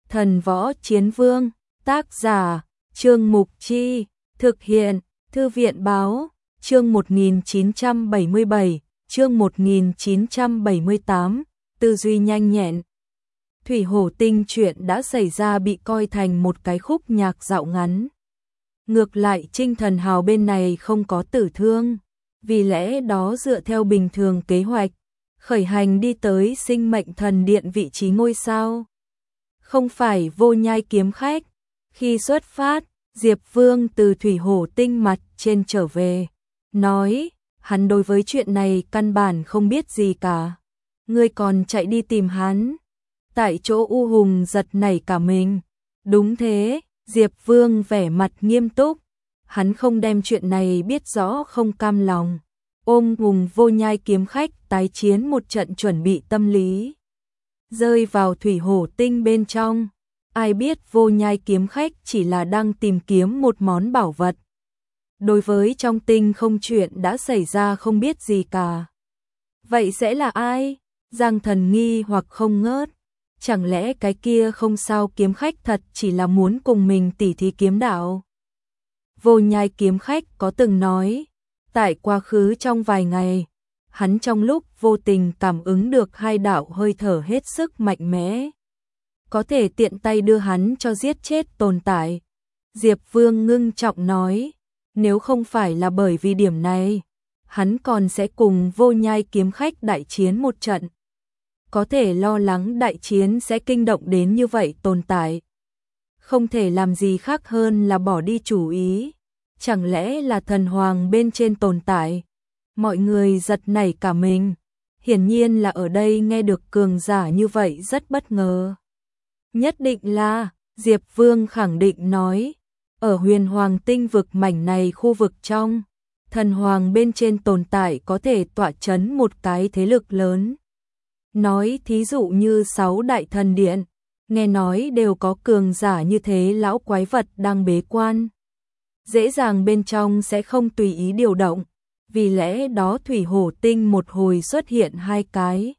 Thần Võ Chiến Vương, tác giả, Trương Mục Chi, thực hiện, Thư viện Báo, chương 1977, chương 1978, tư duy nhanh nhẹn. Thủy Hổ Tinh chuyện đã xảy ra bị coi thành một cái khúc nhạc dạo ngắn. Ngược lại Trinh Thần Hào bên này không có tử thương, vì lẽ đó dựa theo bình thường kế hoạch, khởi hành đi tới Sinh Mệnh Thần Điện vị trí ngôi sao. Không phải Vô Nhai kiếm khách. Khi xuất phát, Diệp Vương từ Thủy Hổ Tinh mặt trên trở về, nói, hắn đối với chuyện này căn bản không biết gì cả. Ngươi còn chạy đi tìm hắn. Tại chỗ U Hùng giật nảy cả mình. Đúng thế, Diệp Vương vẻ mặt nghiêm túc. Hắn không đem chuyện này biết rõ không cam lòng. Ôm Hùng Vô Nhai kiếm khách tái chiến một trận chuẩn bị tâm lý. Rơi vào Thủy Hổ Tinh bên trong. Ai biết Vô Nhai kiếm khách chỉ là đang tìm kiếm một món bảo vật. Đối với trong tinh không chuyện đã xảy ra không biết gì cả. Vậy sẽ là ai? Giang Thần nghi hoặc không ngớt. Chẳng lẽ cái kia không sao kiếm khách thật chỉ là muốn cùng mình tỉ thí kiếm đạo? Vô Nhai kiếm khách có từng nói, tại quá khứ trong vài ngày, hắn trong lúc vô tình cảm ứng được hai đạo hơi thở hết sức mạnh mẽ. Có thể tiện tay đưa hắn cho giết chết tồn tại. Diệp Vương ngưng trọng nói, nếu không phải là bởi vì điểm này, hắn còn sẽ cùng Vô Nhai kiếm khách đại chiến một trận. Có thể lo lắng đại chiến sẽ kinh động đến như vậy tồn tại. Không thể làm gì khác hơn là bỏ đi chủ ý. Chẳng lẽ là thần hoàng bên trên tồn tại? Mọi người giật nảy cả mình. Hiển nhiên là ở đây nghe được cường giả như vậy rất bất ngờ. Nhất định là, Diệp Vương khẳng định nói, ở Huyền Hoàng tinh vực mảnh này khu vực trong, thần hoàng bên trên tồn tại có thể tọa chấn một cái thế lực lớn. Nói thí dụ như 6 đại thần điện, nghe nói đều có cường giả như thế lão quái vật đang bế quan. Dễ dàng bên trong sẽ không tùy ý điều động, vì lẽ đó Thủy Hổ Tinh một hồi xuất hiện hai cái.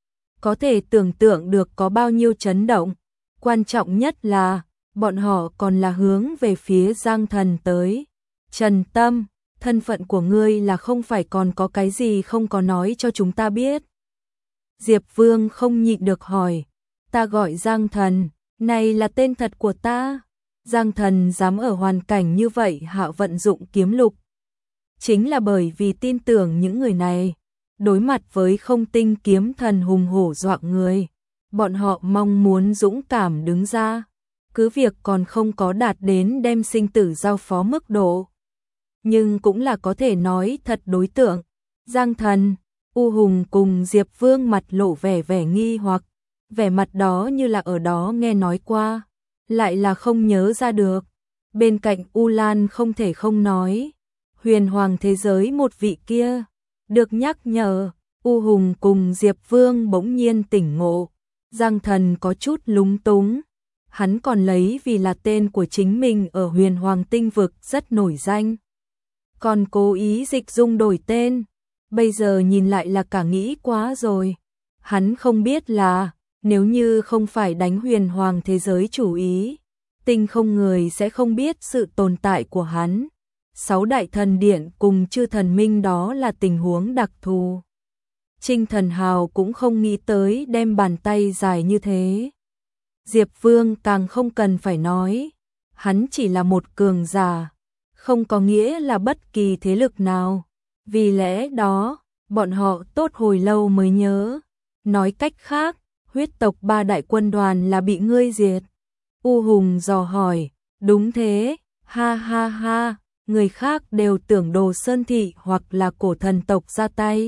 Có thể tưởng tượng được có bao nhiêu chấn động. Quan trọng nhất là, bọn họ còn là hướng về phía Giang Thần tới. Trần Tâm, thân phận của ngươi là không phải còn có cái gì không có nói cho chúng ta biết. Diệp Vương không nhịn được hỏi, ta gọi Giang Thần, này là tên thật của ta. Giang Thần dám ở hoàn cảnh như vậy hạ vận dụng kiếm lục. Chính là bởi vì tin tưởng những người này, đối mặt với Không Tinh kiếm thần hùng hổ dọa người. Bọn họ mong muốn dũng cảm đứng ra, cứ việc còn không có đạt đến đem sinh tử giao phó mức độ. Nhưng cũng là có thể nói thật đối tượng. Giang Thần, U Hùng cùng Diệp Vương mặt lộ vẻ nghi hoặc, vẻ mặt đó như là ở đó nghe nói qua, lại là không nhớ ra được. Bên cạnh U Lan không thể không nói, Huyền Hoàng thế giới một vị kia, được nhắc nhở, U Hùng cùng Diệp Vương bỗng nhiên tỉnh ngộ. Giang Thần có chút lúng túng, hắn còn lấy vì là tên của chính mình ở Huyền Hoàng tinh vực rất nổi danh. Còn cố ý dịch dung đổi tên, bây giờ nhìn lại là cả nghĩ quá rồi. Hắn không biết là, nếu như không phải đánh Huyền Hoàng thế giới chủ ý, tinh không người sẽ không biết sự tồn tại của hắn. 6 đại thần điện cùng chư thần minh đó là tình huống đặc thù. Trinh Thần Hào cũng không nghĩ tới đem bàn tay dài như thế. Diệp Vương càng không cần phải nói, hắn chỉ là một cường giả, không có nghĩa là bất kỳ thế lực nào. Vì lẽ đó, bọn họ tốt hồi lâu mới nhớ. Nói cách khác, huyết tộc 3 đại quân đoàn là bị ngươi diệt. U Hùng dò hỏi, đúng thế, ha ha ha, người khác đều tưởng Đồ Sơn Thị hoặc là cổ thần tộc ra tay.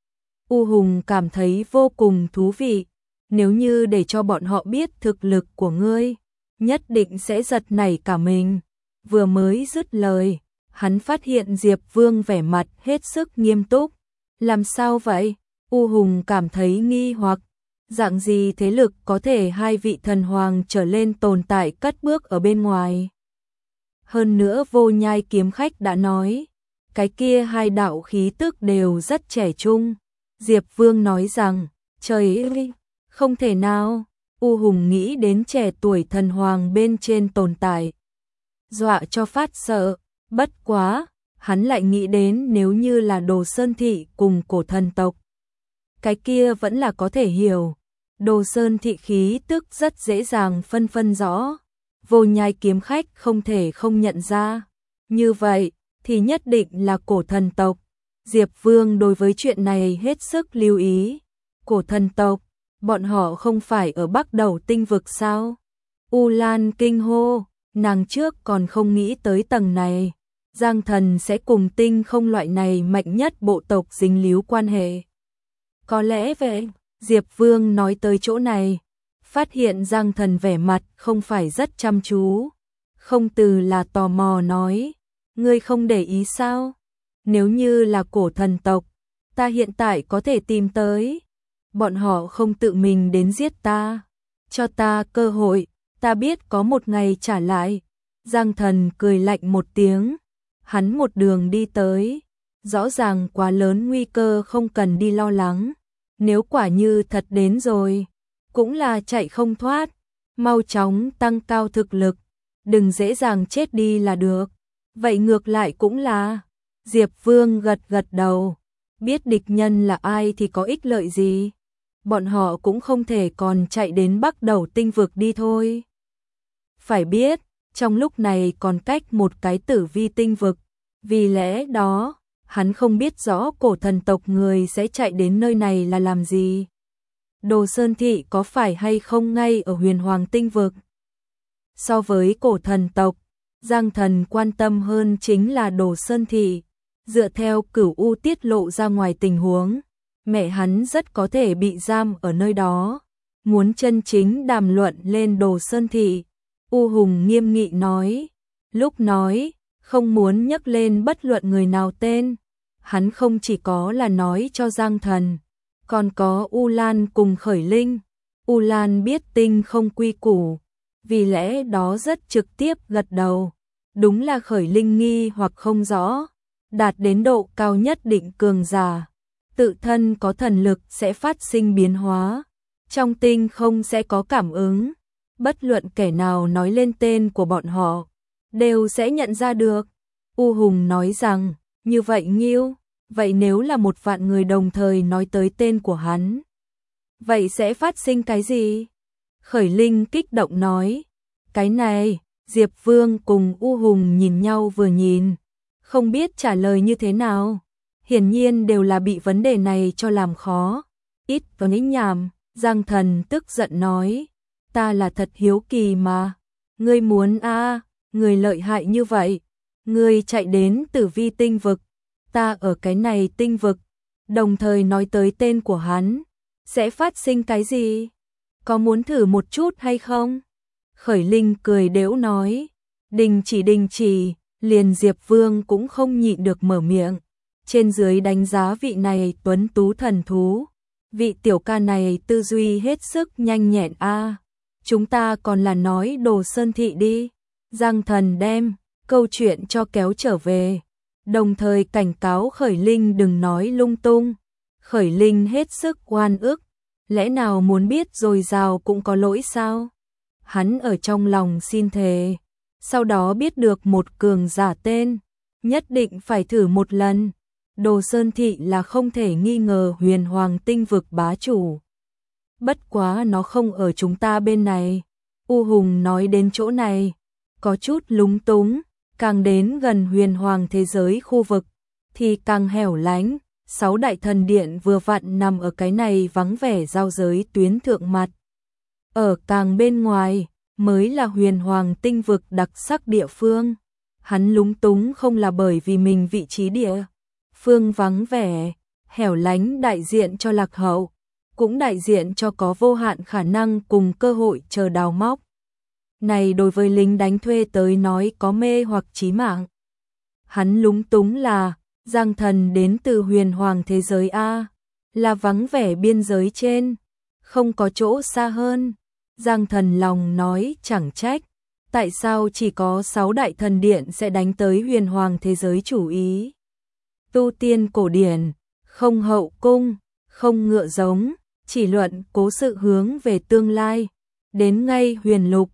U Hùng cảm thấy vô cùng thú vị, nếu như để cho bọn họ biết thực lực của ngươi, nhất định sẽ giật nảy cả mình. Vừa mới dứt lời, hắn phát hiện Diệp Vương vẻ mặt hết sức nghiêm túc. Làm sao vậy? U Hùng cảm thấy nghi hoặc, dạng gì thế lực có thể 2 vị thần hoàng trở lên tồn tại cất bước ở bên ngoài. Hơn nữa Vô Nhai kiếm khách đã nói, cái kia 2 đạo khí tức đều rất trẻ trung. Diệp Vương nói rằng, trời ơi, không thể nào. U Hùng nghĩ đến trẻ tuổi thần hoàng bên trên tồn tại, dọa cho phát sợ, bất quá, hắn lại nghĩ đến nếu như là Đồ Sơn Thị cùng cổ thần tộc. Cái kia vẫn là có thể hiểu, Đồ Sơn Thị khí tức rất dễ dàng phân rõ, Vô Nhai kiếm khách không thể không nhận ra. Như vậy, thì nhất định là cổ thần tộc. Diệp Vương đối với chuyện này hết sức lưu ý. Cổ thần tộc, bọn họ không phải ở Bắc Đầu tinh vực sao? U Lan kinh hô, nàng trước còn không nghĩ tới tầng này. Giang Thần sẽ cùng tinh không loại này mạnh nhất bộ tộc dính líu quan hệ. Có lẽ vậy, Diệp Vương nói tới chỗ này, phát hiện Giang Thần vẻ mặt không phải rất chăm chú. Không từ là tò mò nói, ngươi không để ý sao? Nếu như là cổ thần tộc, ta hiện tại có thể tìm tới. Bọn họ không tự mình đến giết ta. Cho ta cơ hội, ta biết có một ngày trả lại. Giang Thần cười lạnh một tiếng. Hắn một đường đi tới. Rõ ràng quá lớn nguy cơ không cần đi lo lắng. Nếu quả như thật đến rồi, cũng là chạy không thoát. Mau chóng tăng cao thực lực. Đừng dễ dàng chết đi là được. Vậy ngược lại cũng là. Diệp Vương gật gật đầu. Biết địch nhân là ai thì có ích lợi gì. Bọn họ cũng không thể còn chạy đến Bắc Đầu tinh vực đi thôi. Phải biết, trong lúc này còn cách một cái Tử Vi tinh vực. Vì lẽ đó, hắn không biết rõ cổ thần tộc người sẽ chạy đến nơi này là làm gì. Đồ Sơn Thị có phải hay không ngay ở Huyền Hoàng tinh vực? So với cổ thần tộc, Giang Thần quan tâm hơn chính là Đồ Sơn Thị. Dựa theo Cửu U tiết lộ ra ngoài tình huống, mẹ hắn rất có thể bị giam ở nơi đó. Muốn chân chính đàm luận lên Đồ Sơn Thị, U Hùng nghiêm nghị nói. Lúc nói, không muốn nhắc lên bất luận người nào tên. Hắn không chỉ có là nói cho Giang Thần, còn có U Lan cùng Khởi Linh. U Lan biết tinh không quy củ, vì lẽ đó rất trực tiếp gật đầu. Đúng là Khởi Linh nghi hoặc không rõ, đạt đến độ cao nhất định cường giả, tự thân có thần lực sẽ phát sinh biến hóa, trong tinh không sẽ có cảm ứng, bất luận kẻ nào nói lên tên của bọn họ, đều sẽ nhận ra được. U Hùng nói rằng, như vậy Nghiêu, vậy nếu là 1.000.000 người đồng thời nói tới tên của hắn, vậy sẽ phát sinh cái gì? Khởi Linh kích động nói, cái này, Diệp Vương cùng U Hùng nhìn nhau vừa nhìn, không biết trả lời như thế nào. Hiển nhiên đều là bị vấn đề này cho làm khó. Ít có nĩnh nhảm, Giang Thần tức giận nói, ta là thật hiếu kỳ mà. Ngươi muốn người lợi hại như vậy, ngươi chạy đến Tử Vi tinh vực, ta ở cái này tinh vực, đồng thời nói tới tên của hắn, sẽ phát sinh cái gì? Có muốn thử một chút hay không? Khởi Linh cười đễu nói, đình chỉ, liền Diệp Vương cũng không nhịn được mở miệng. Trên dưới đánh giá vị này tuấn tú thần thú, vị tiểu ca này tư duy hết sức nhanh nhẹn chúng ta còn là nói Đồ Sơn Thị đi. Giang Thần đem câu chuyện cho kéo trở về, đồng thời cảnh cáo Khởi Linh đừng nói lung tung. Khởi Linh hết sức oan ức, lẽ nào muốn biết dồi dào cũng có lỗi sao? Hắn ở trong lòng xin thề, sau đó biết được một cường giả tên, nhất định phải thử một lần. Đồ Sơn Thị là không thể nghi ngờ Huyền Hoàng tinh vực bá chủ. Bất quá nó không ở chúng ta bên này. U Hùng nói đến chỗ này, có chút lúng túng, càng đến gần Huyền Hoàng thế giới khu vực, thì càng hẻo lánh. 6 đại thần điện vừa vặn nằm ở cái này vắng vẻ giao giới tuyến thượng mặt. Ở càng bên ngoài, mới là Huyền Hoàng tinh vực đặc sắc địa phương. Hắn lúng túng không là bởi vì mình vị trí địa phương vắng vẻ, hẻo lánh đại diện cho lạc hậu, cũng đại diện cho có vô hạn khả năng cùng cơ hội chờ đào móc. Này đối với lính đánh thuê tới nói có mê hoặc chí mạng. Hắn lúng túng là, Giang Thần đến từ Huyền Hoàng thế giới là vắng vẻ biên giới trên, không có chỗ xa hơn. Giang Thần lòng nói chẳng trách, tại sao chỉ có 6 đại thần điện sẽ đánh tới Huyền Hoàng thế giới chủ ý. Tu tiên cổ điển, không hậu cung, không ngựa giống, chỉ luận cố sự hướng về tương lai, đến ngay huyền lục,